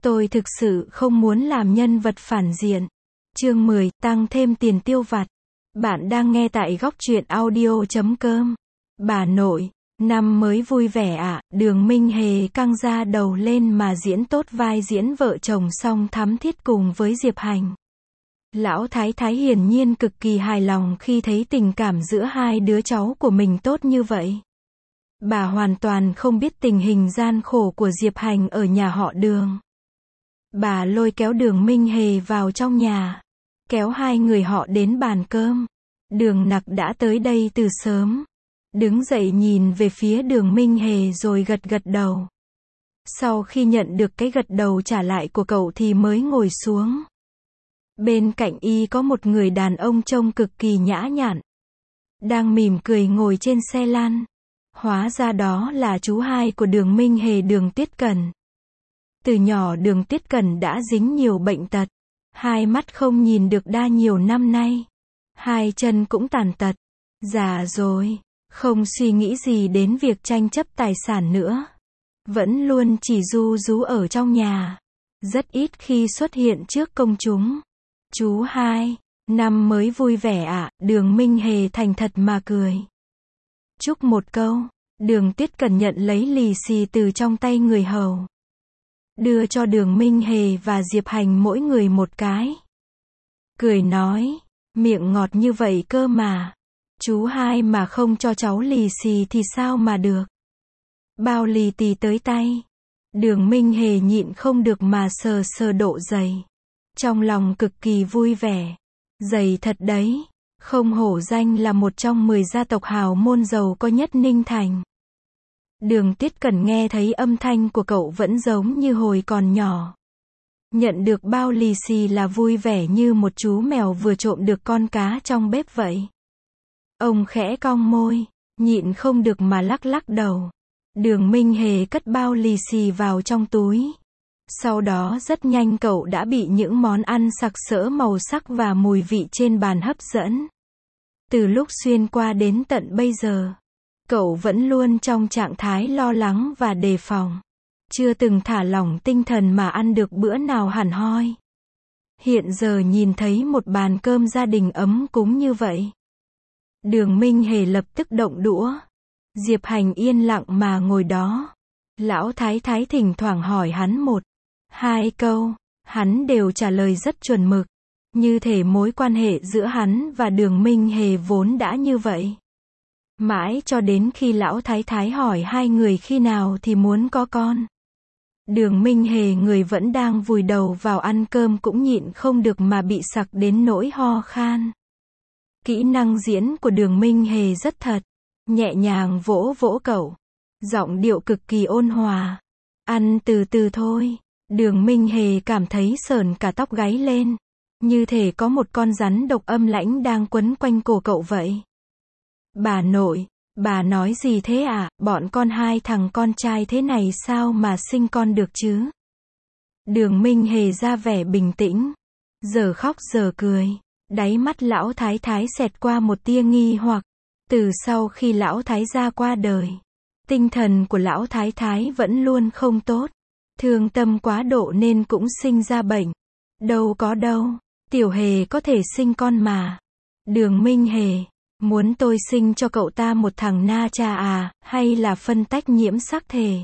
Tôi thực sự không muốn làm nhân vật phản diện. Chương 10, tăng thêm tiền tiêu vặt. Bạn đang nghe tại góc truyện audio.com. Bà nội, năm mới vui vẻ ạ, Đường Minh Hề căng da đầu lên mà diễn tốt vai diễn vợ chồng song thắm thiết cùng với Diệp Hành. Lão Thái Thái hiển nhiên cực kỳ hài lòng khi thấy tình cảm giữa hai đứa cháu của mình tốt như vậy. Bà hoàn toàn không biết tình hình gian khổ của Diệp Hành ở nhà họ Đường. Bà lôi kéo Đường Minh Hề vào trong nhà, kéo hai người họ đến bàn cơm. Đường Nặc đã tới đây từ sớm. Đứng dậy nhìn về phía Đường Minh Hề rồi gật gật đầu. Sau khi nhận được cái gật đầu trả lại của cậu thì mới ngồi xuống. Bên cạnh y có một người đàn ông trông cực kỳ nhã nhặn, đang mỉm cười ngồi trên xe lăn. Hóa ra đó là chú hai của Đường Minh Hề, Đường Tuyết Cẩn. Từ nhỏ Đường Tuyết Cẩn đã dính nhiều bệnh tật. Hai mắt không nhìn được đa nhiều năm nay. Hai chân cũng tàn tật. Già rồi, không suy nghĩ gì đến việc tranh chấp tài sản nữa. Vẫn luôn chỉ ru rú ở trong nhà. Rất ít khi xuất hiện trước công chúng. Chú hai, năm mới vui vẻ ạ, Đường Minh Hề thành thật mà cười. Chúc một câu. Đường Tuyết Cẩn nhận lấy lì xì từ trong tay người hầu, đưa cho Đường Minh Hề và Diệp Hành mỗi người một cái. Cười nói, miệng ngọt như vậy cơ mà. Chú hai mà không cho cháu lì xì thì sao mà được. Bao lì tì tới tay. Đường Minh Hề nhịn không được mà sờ sờ độ giày. Trong lòng cực kỳ vui vẻ. Giày thật đấy. Không hổ danh là một trong 10 gia tộc hào môn giàu có nhất Ninh Thành. Đường Tuyết Cẩn nghe thấy âm thanh của cậu vẫn giống như hồi còn nhỏ. Nhận được bao lì xì là vui vẻ như một chú mèo vừa trộm được con cá trong bếp vậy. Ông khẽ cong môi, nhịn không được mà lắc lắc đầu. Đường Minh Hề cất bao lì xì vào trong túi. Sau đó rất nhanh cậu đã bị những món ăn sặc sỡ màu sắc và mùi vị trên bàn hấp dẫn. Từ lúc xuyên qua đến tận bây giờ, cậu vẫn luôn trong trạng thái lo lắng và đề phòng. Chưa từng thả lỏng tinh thần mà ăn được bữa nào hẳn hoi. Hiện giờ nhìn thấy một bàn cơm gia đình ấm cúng như vậy, Đường Minh Hề lập tức động đũa. Diệp Hành yên lặng mà ngồi đó. Lão Thái Thái thỉnh thoảng hỏi hắn một, hai câu, hắn đều trả lời rất chuẩn mực. Như thể mối quan hệ giữa hắn và Đường Minh Hề vốn đã như vậy. Mãi cho đến khi Lão Thái Thái hỏi hai người khi nào thì muốn có con. Đường Minh Hề người vẫn đang vùi đầu vào ăn cơm cũng nhịn không được mà bị sặc đến nỗi ho khan. Kỹ năng diễn của Đường Minh Hề rất thật. Nhẹ nhàng vỗ vỗ cậu. Giọng điệu cực kỳ ôn hòa. Ăn từ từ thôi. Đường Minh Hề cảm thấy sởn cả tóc gáy lên. Như thể có một con rắn độc âm lãnh đang quấn quanh cổ cậu vậy. Bà nội, bà nói gì thế ạ? Bọn con hai thằng con trai thế này sao mà sinh con được chứ? Đường Minh Hề ra vẻ bình tĩnh. Giờ khóc giờ cười. Đáy mắt Lão Thái Thái xẹt qua một tia nghi hoặc. Từ sau khi Lão Thái gia qua đời, tinh thần của Lão Thái Thái vẫn luôn không tốt. Thương tâm quá độ nên cũng sinh ra bệnh. Đâu có đâu. Tiểu Hề có thể sinh con mà. Đường Minh Hề, muốn tôi sinh cho cậu ta một thằng na cha à, hay là phân tách nhiễm sắc thể?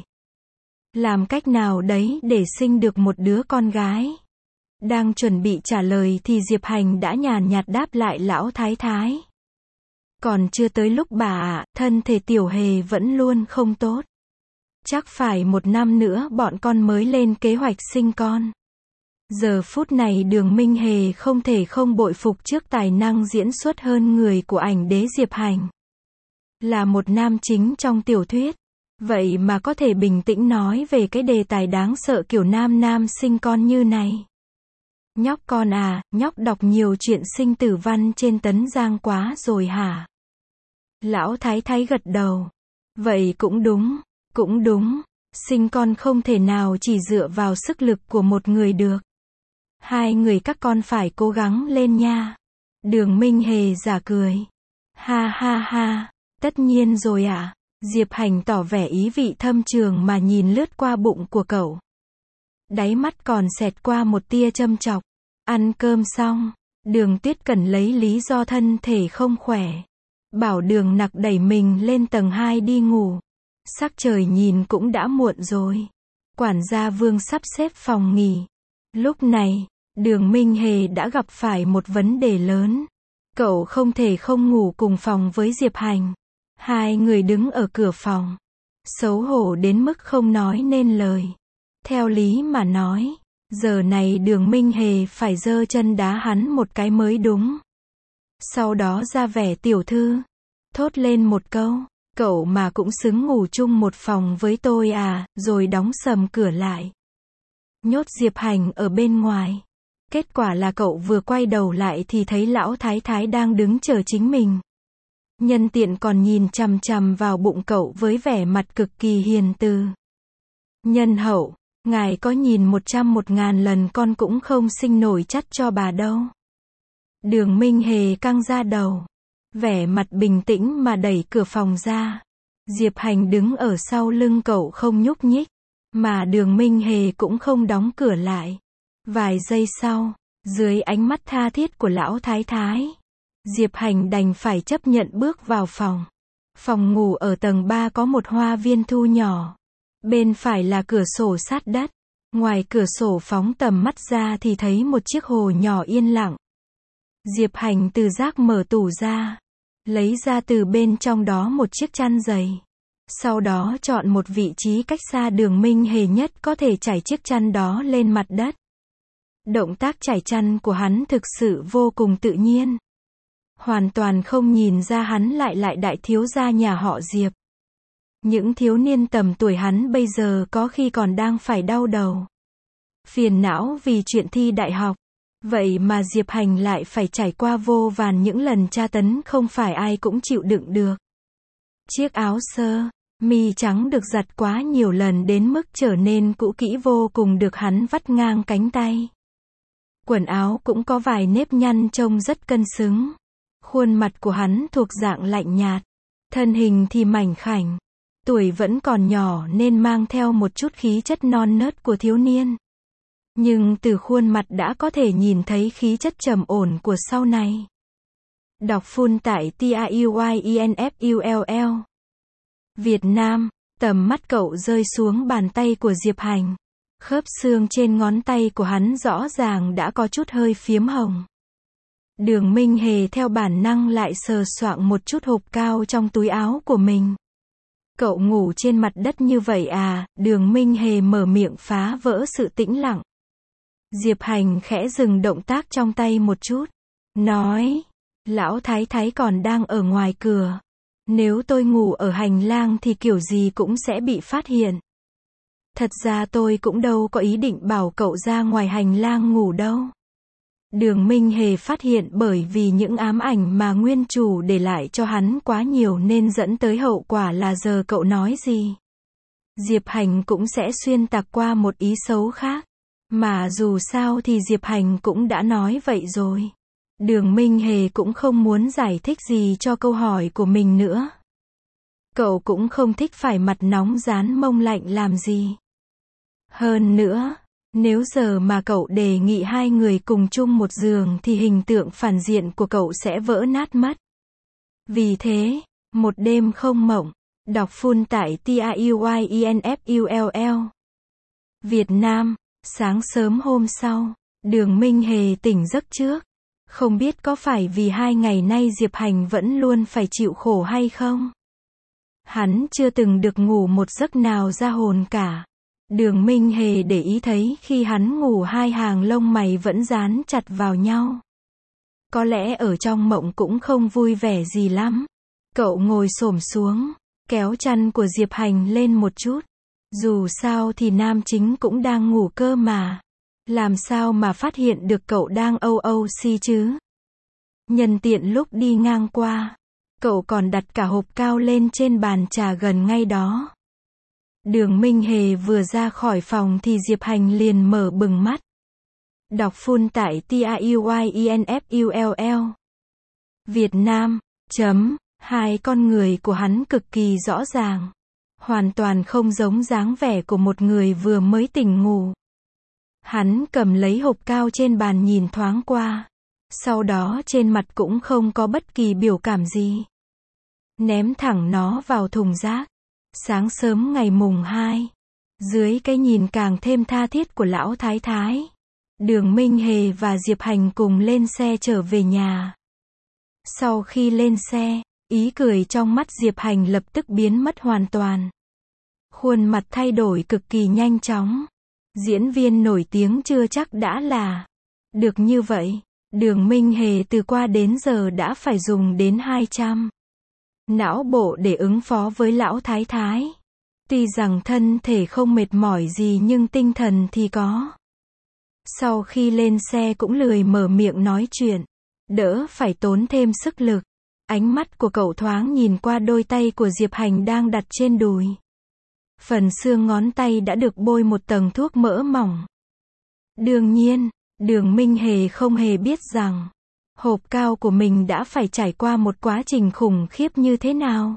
Làm cách nào đấy để sinh được một đứa con gái? Đang chuẩn bị trả lời thì Diệp Hành đã nhàn nhạt đáp lại Lão Thái Thái. Còn chưa tới lúc bà ạ, thân thể Tiểu Hề vẫn luôn không tốt. Chắc phải 1 năm nữa bọn con mới lên kế hoạch sinh con. Giờ phút này Đường Minh Hề không thể không bội phục trước tài năng diễn xuất hơn người của ảnh đế Diệp Hành. Là một nam chính trong tiểu thuyết, vậy mà có thể bình tĩnh nói về cái đề tài đáng sợ kiểu nam sinh con như này. Nhóc con à, nhóc đọc nhiều chuyện sinh tử văn trên Tấn Giang quá rồi hả? Lão Thái Thái gật đầu. Vậy cũng đúng, sinh con không thể nào chỉ dựa vào sức lực của một người được. Hai người các con phải cố gắng lên nha. Đường Minh Hề giả cười. Ha ha ha, tất nhiên rồi ạ. Diệp Hành tỏ vẻ ý vị thâm trường mà nhìn lướt qua bụng của cậu. Đáy mắt còn xẹt qua một tia châm chọc. Ăn cơm xong, Đường Tuyết Cẩn lấy lý do thân thể không khỏe. Bảo Đường Nặc đẩy mình lên tầng 2 đi ngủ. Sắc trời nhìn cũng đã muộn rồi. Quản gia Vương sắp xếp phòng nghỉ. Lúc này, Đường Minh Hề đã gặp phải một vấn đề lớn. Cậu không thể không ngủ cùng phòng với Diệp Hành. Hai người đứng ở cửa phòng. Xấu hổ đến mức không nói nên lời. Theo lý mà nói, giờ này Đường Minh Hề phải giơ chân đá hắn một cái mới đúng. Sau đó ra vẻ tiểu thư. Thốt lên một câu, cậu mà cũng xứng ngủ chung một phòng với tôi à, rồi đóng sầm cửa lại. Nhốt Diệp Hành ở bên ngoài. Kết quả là cậu vừa quay đầu lại thì thấy lão thái thái đang đứng chờ chính mình. Nhân tiện còn nhìn chằm chằm vào bụng cậu với vẻ mặt cực kỳ hiền từ. Nhân hậu, ngài có nhìn 100.000 lần con cũng không sinh nổi chắt cho bà đâu. Đường Minh Hề căng ra đầu. Vẻ mặt bình tĩnh mà đẩy cửa phòng ra. Diệp Hành đứng ở sau lưng cậu không nhúc nhích. Mà Đường Minh Hề cũng không đóng cửa lại. Vài giây sau, dưới ánh mắt tha thiết của lão thái thái, Diệp Hành đành phải chấp nhận bước vào phòng. Phòng ngủ ở tầng 3 có một hoa viên thu nhỏ. Bên phải là cửa sổ sát đất. Ngoài cửa sổ phóng tầm mắt ra thì thấy một chiếc hồ nhỏ yên lặng. Diệp Hành từ rác mở tủ ra, lấy ra từ bên trong đó một chiếc chăn dày. Sau đó chọn một vị trí cách xa Đường Minh Hề nhất có thể trải chiếc chăn đó lên mặt đất. Động tác trải chăn của hắn thực sự vô cùng tự nhiên. Hoàn toàn không nhìn ra hắn lại đại thiếu gia nhà họ Diệp. Những thiếu niên tầm tuổi hắn bây giờ có khi còn đang phải đau đầu. Phiền não vì chuyện thi đại học. Vậy mà Diệp Hành lại phải trải qua vô vàn những lần tra tấn không phải ai cũng chịu đựng được. Chiếc áo sơ mi trắng được giặt quá nhiều lần đến mức trở nên cũ kỹ vô cùng được hắn vắt ngang cánh tay. Quần áo cũng có vài nếp nhăn trông rất cân xứng. Khuôn mặt của hắn thuộc dạng lạnh nhạt. Thân hình thì mảnh khảnh. Tuổi vẫn còn nhỏ nên mang theo một chút khí chất non nớt của thiếu niên. Nhưng từ khuôn mặt đã có thể nhìn thấy khí chất trầm ổn của sau này. Đọc full tại TAUYINFULL. Việt Nam, tầm mắt cậu rơi xuống bàn tay của Diệp Hành. Khớp xương trên ngón tay của hắn rõ ràng đã có chút hơi phiếm hồng. Đường Minh Hề theo bản năng lại sờ soạng một chút hộp cao trong túi áo của mình. Cậu ngủ trên mặt đất như vậy à? Đường Minh Hề mở miệng phá vỡ sự tĩnh lặng. Diệp Hành khẽ dừng động tác trong tay một chút. Nói, lão thái thái còn đang ở ngoài cửa. Nếu tôi ngủ ở hành lang thì kiểu gì cũng sẽ bị phát hiện. Thật ra tôi cũng đâu có ý định bảo cậu ra ngoài hành lang ngủ đâu. Đường Minh Hề phát hiện bởi vì những ám ảnh mà nguyên chủ để lại cho hắn quá nhiều nên dẫn tới hậu quả là giờ cậu nói gì. Diệp Hành cũng sẽ xuyên tạc qua một ý xấu khác. Mà dù sao thì Diệp Hành cũng đã nói vậy rồi. Đường Minh Hề cũng không muốn giải thích gì cho câu hỏi của mình nữa. Cậu cũng không thích phải mặt nóng rán mông lạnh làm gì. Hơn nữa, nếu giờ mà cậu đề nghị hai người cùng chung một giường thì hình tượng phản diện của cậu sẽ vỡ nát mất. Vì thế, một đêm không mộng. Đọc full tại TAUYINFULL. Việt Nam, sáng sớm hôm sau, Đường Minh Hề tỉnh giấc trước. Không biết có phải vì 2 ngày nay Diệp Hành vẫn luôn phải chịu khổ hay không? Hắn chưa từng được ngủ một giấc nào ra hồn cả. Đường Minh Hề để ý thấy khi hắn ngủ hai hàng lông mày vẫn dán chặt vào nhau. Có lẽ ở trong mộng cũng không vui vẻ gì lắm. Cậu ngồi xổm xuống, kéo chăn của Diệp Hành lên một chút. Dù sao thì nam chính cũng đang ngủ cơ mà. Làm sao mà phát hiện được cậu đang OOC chứ? Nhân tiện lúc đi ngang qua, cậu còn đặt cả hộp cao lên trên bàn trà gần ngay đó. Đường Minh Hề vừa ra khỏi phòng thì Diệp Hành liền mở bừng mắt. Đọc full tại TAUYINFULL. Việt Nam, hai con người của hắn cực kỳ rõ ràng. Hoàn toàn không giống dáng vẻ của một người vừa mới tỉnh ngủ. Hắn cầm lấy hộp cao trên bàn nhìn thoáng qua. Sau đó trên mặt cũng không có bất kỳ biểu cảm gì. Ném thẳng nó vào thùng rác. Sáng sớm ngày mùng 2. Dưới cái nhìn càng thêm tha thiết của lão thái thái, Đường Minh Hề và Diệp Hành cùng lên xe trở về nhà. Sau khi lên xe, ý cười trong mắt Diệp Hành lập tức biến mất hoàn toàn. Khuôn mặt thay đổi cực kỳ nhanh chóng. Diễn viên nổi tiếng chưa chắc đã là được như vậy. Đường Minh Hề từ qua đến giờ đã phải dùng đến 200 não bộ để ứng phó với lão thái thái. Tuy rằng thân thể không mệt mỏi gì nhưng tinh thần thì có. Sau khi lên xe cũng lười mở miệng nói chuyện, đỡ phải tốn thêm sức lực. Ánh mắt của cậu thoáng nhìn qua đôi tay của Diệp Hành đang đặt trên đùi. Phần xương ngón tay đã được bôi một tầng thuốc mỡ mỏng. Đương nhiên, Đường Minh Hề không hề biết rằng hộp cao của mình đã phải trải qua một quá trình khủng khiếp như thế nào.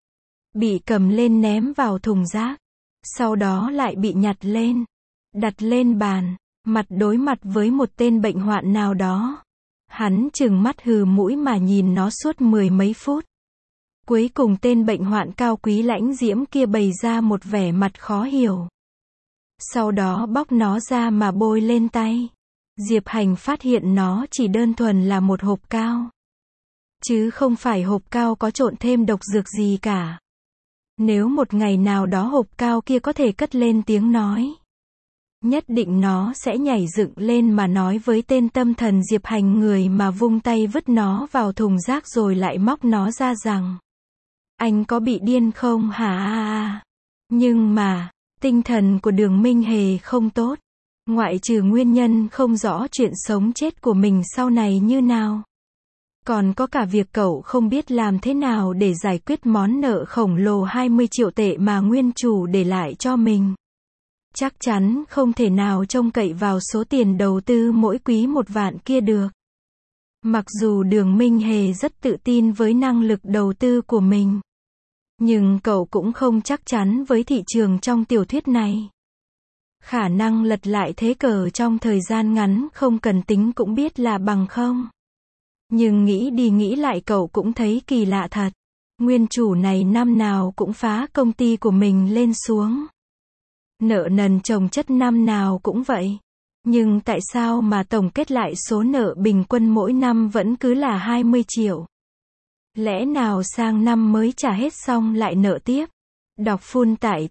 Bị cầm lên ném vào thùng rác, sau đó lại bị nhặt lên, đặt lên bàn, mặt đối mặt với một tên bệnh hoạn nào đó. Hắn trừng mắt hừ mũi mà nhìn nó suốt 10 mấy phút. Cuối cùng tên bệnh hoạn cao quý lãnh diễm kia bày ra một vẻ mặt khó hiểu. Sau đó bóc nó ra mà bôi lên tay. Diệp Hành phát hiện nó chỉ đơn thuần là một hộp cao, chứ không phải hộp cao có trộn thêm độc dược gì cả. Nếu một ngày nào đó hộp cao kia có thể cất lên tiếng nói, nhất định nó sẽ nhảy dựng lên mà nói với tên tâm thần Diệp Hành, người mà vung tay vứt nó vào thùng rác rồi lại móc nó ra rằng: anh có bị điên không hả? Nhưng mà, tinh thần của Đường Minh Hề không tốt. Ngoại trừ nguyên nhân không rõ chuyện sống chết của mình sau này như nào, còn có cả việc cậu không biết làm thế nào để giải quyết món nợ khổng lồ 20 triệu tệ mà nguyên chủ để lại cho mình. Chắc chắn không thể nào trông cậy vào số tiền đầu tư mỗi quý 1 vạn kia được. Mặc dù Đường Minh Hề rất tự tin với năng lực đầu tư của mình, nhưng cậu cũng không chắc chắn với thị trường trong tiểu thuyết này. Khả năng lật lại thế cờ trong thời gian ngắn không cần tính cũng biết là bằng không. Nhưng nghĩ đi nghĩ lại cậu cũng thấy kỳ lạ thật. Nguyên chủ này năm nào cũng phá công ty của mình lên xuống. Nợ nần chồng chất năm nào cũng vậy. Nhưng tại sao mà tổng kết lại số nợ bình quân mỗi năm vẫn cứ là 20 triệu? Lẽ nào sang năm mới trả hết xong lại nợ tiếp? Đọc full tại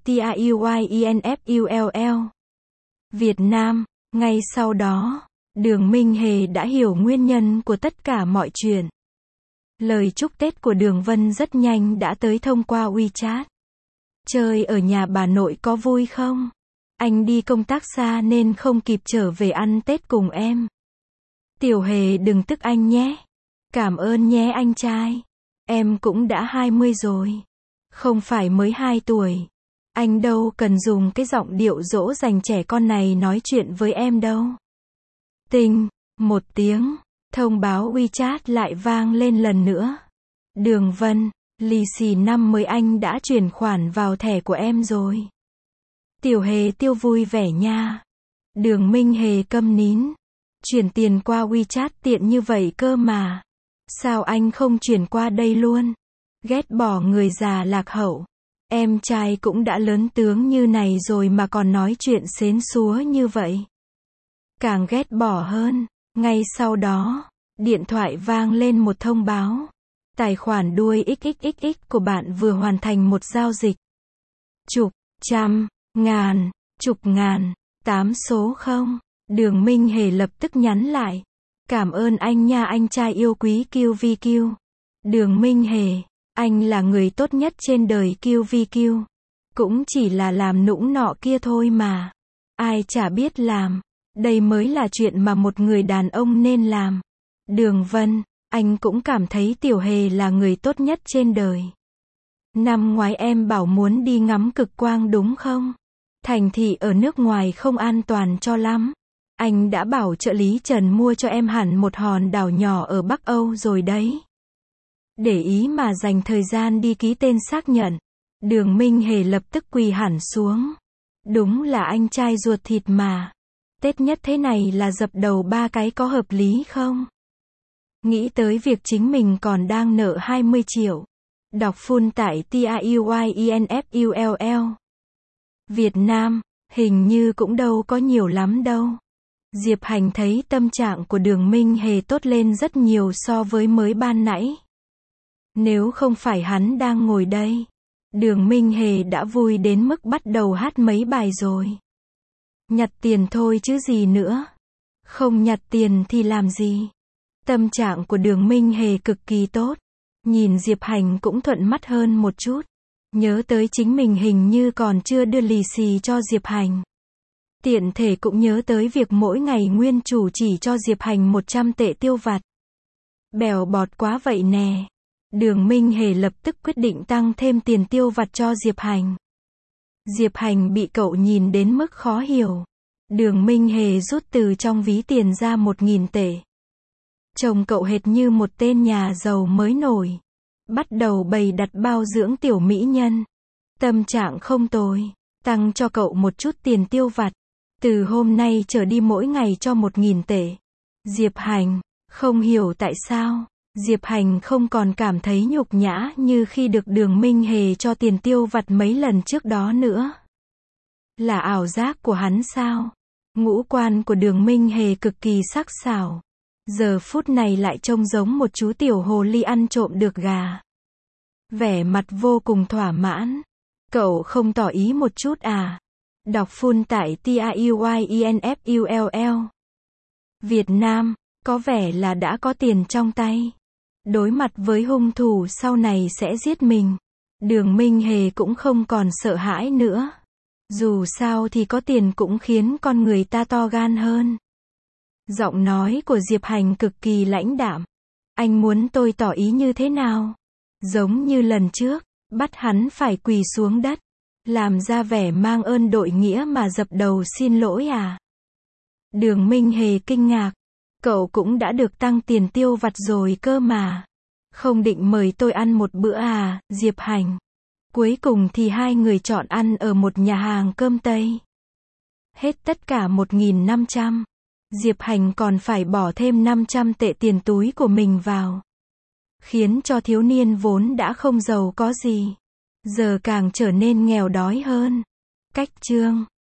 TAUYINFULL Việt Nam. Ngay sau đó, Đường Minh Hề đã hiểu nguyên nhân của tất cả mọi chuyện. Lời chúc Tết của Đường Vân rất nhanh đã tới thông qua WeChat. Chơi ở nhà bà nội có vui không? Anh đi công tác xa nên không kịp trở về ăn Tết cùng em. Tiểu Hề đừng tức anh nhé. Cảm ơn nhé anh trai. Em cũng đã 20 rồi. Không phải mới 2 tuổi. Anh đâu cần dùng cái giọng điệu dỗ dành trẻ con này nói chuyện với em đâu. Tinh, một tiếng, thông báo WeChat lại vang lên lần nữa. Đường Vân, lì xì năm mới anh đã chuyển khoản vào thẻ của em rồi. Tiểu Hề tiêu vui vẻ nha. Đường Minh Hề câm nín. Chuyển tiền qua WeChat tiện như vậy cơ mà. Sao anh không chuyển qua đây luôn? Ghét bỏ người già lạc hậu. Em trai cũng đã lớn tướng như này rồi mà còn nói chuyện xến xúa như vậy. Càng ghét bỏ hơn. Ngay sau đó, điện thoại vang lên một thông báo. Tài khoản đuôi XXXX của bạn vừa hoàn thành một giao dịch. Chục, trăm, ngàn, chục ngàn, 8 số không. Đường Minh Hề lập tức nhắn lại. Cảm ơn anh nha anh trai yêu quý QVQ. Đường Minh Hề, anh là người tốt nhất trên đời QVQ. Cũng chỉ là làm nũng nọ kia thôi mà. Ai chả biết làm. Đây mới là chuyện mà một người đàn ông nên làm. Đường Vân, anh cũng cảm thấy Tiểu Hề là người tốt nhất trên đời. Năm ngoái em bảo muốn đi ngắm cực quang đúng không? Thành thị ở nước ngoài không an toàn cho lắm. Anh đã bảo trợ lý Trần mua cho em hẳn một hòn đảo nhỏ ở Bắc Âu rồi đấy. Để ý mà dành thời gian đi ký tên xác nhận. Đường Minh Hề lập tức quỳ hẳn xuống. Đúng là anh trai ruột thịt mà. Tết nhất thế này là dập đầu 3 cái có hợp lý không? Nghĩ tới việc chính mình còn đang nợ 20 triệu. Đọc full tại TAUYINFULL. Việt Nam, hình như cũng đâu có nhiều lắm đâu. Diệp Hành thấy tâm trạng của Đường Minh Hề tốt lên rất nhiều so với mới ban nãy. Nếu không phải hắn đang ngồi đây, Đường Minh Hề đã vui đến mức bắt đầu hát mấy bài rồi. Nhặt tiền thôi chứ gì nữa. Không nhặt tiền thì làm gì? Tâm trạng của Đường Minh Hề cực kỳ tốt. Nhìn Diệp Hành cũng thuận mắt hơn một chút. Nhớ tới chính mình hình như còn chưa đưa lì xì cho Diệp Hành. Tiện thể cũng nhớ tới việc mỗi ngày nguyên chủ chỉ cho Diệp Hành 100 tệ tiêu vặt. Bèo bọt quá vậy nè. Đường Minh Hề lập tức quyết định tăng thêm tiền tiêu vặt cho Diệp Hành. Diệp Hành bị cậu nhìn đến mức khó hiểu. Đường Minh Hề rút từ trong ví tiền ra 1.000 tệ. Chồng cậu hệt như một tên nhà giàu mới nổi. Bắt đầu bày đặt bao dưỡng tiểu mỹ nhân. Tâm trạng không tồi. Tăng cho cậu một chút tiền tiêu vặt. Từ hôm nay trở đi mỗi ngày cho 1.000 tệ. Diệp Hành, không hiểu tại sao, Diệp Hành không còn cảm thấy nhục nhã như khi được Đường Minh Hề cho tiền tiêu vặt mấy lần trước đó nữa. Là ảo giác của hắn sao? Ngũ quan của Đường Minh Hề cực kỳ sắc sảo. Giờ phút này lại trông giống một chú tiểu hồ ly ăn trộm được gà. Vẻ mặt vô cùng thỏa mãn. Cậu không tỏ ý một chút à? Đọc full tại TAUYINFULL. Việt Nam, có vẻ là đã có tiền trong tay. Đối mặt với hung thủ sau này sẽ giết mình. Đường Minh Hề cũng không còn sợ hãi nữa. Dù sao thì có tiền cũng khiến con người ta to gan hơn. Giọng nói của Diệp Hành cực kỳ lãnh đạm. Anh muốn tôi tỏ ý như thế nào? Giống như lần trước, bắt hắn phải quỳ xuống đất. Làm ra vẻ mang ơn đội nghĩa mà dập đầu xin lỗi à? Đường Minh Hề kinh ngạc. Cậu cũng đã được tăng tiền tiêu vặt rồi cơ mà. Không định mời tôi ăn một bữa à, Diệp Hành? Cuối cùng thì hai người chọn ăn ở một nhà hàng cơm Tây. Hết tất cả 1.500. Diệp Hành còn phải bỏ thêm 500 tệ tiền túi của mình vào. Khiến cho thiếu niên vốn đã không giàu có gì. Giờ càng trở nên nghèo đói hơn. Cách chương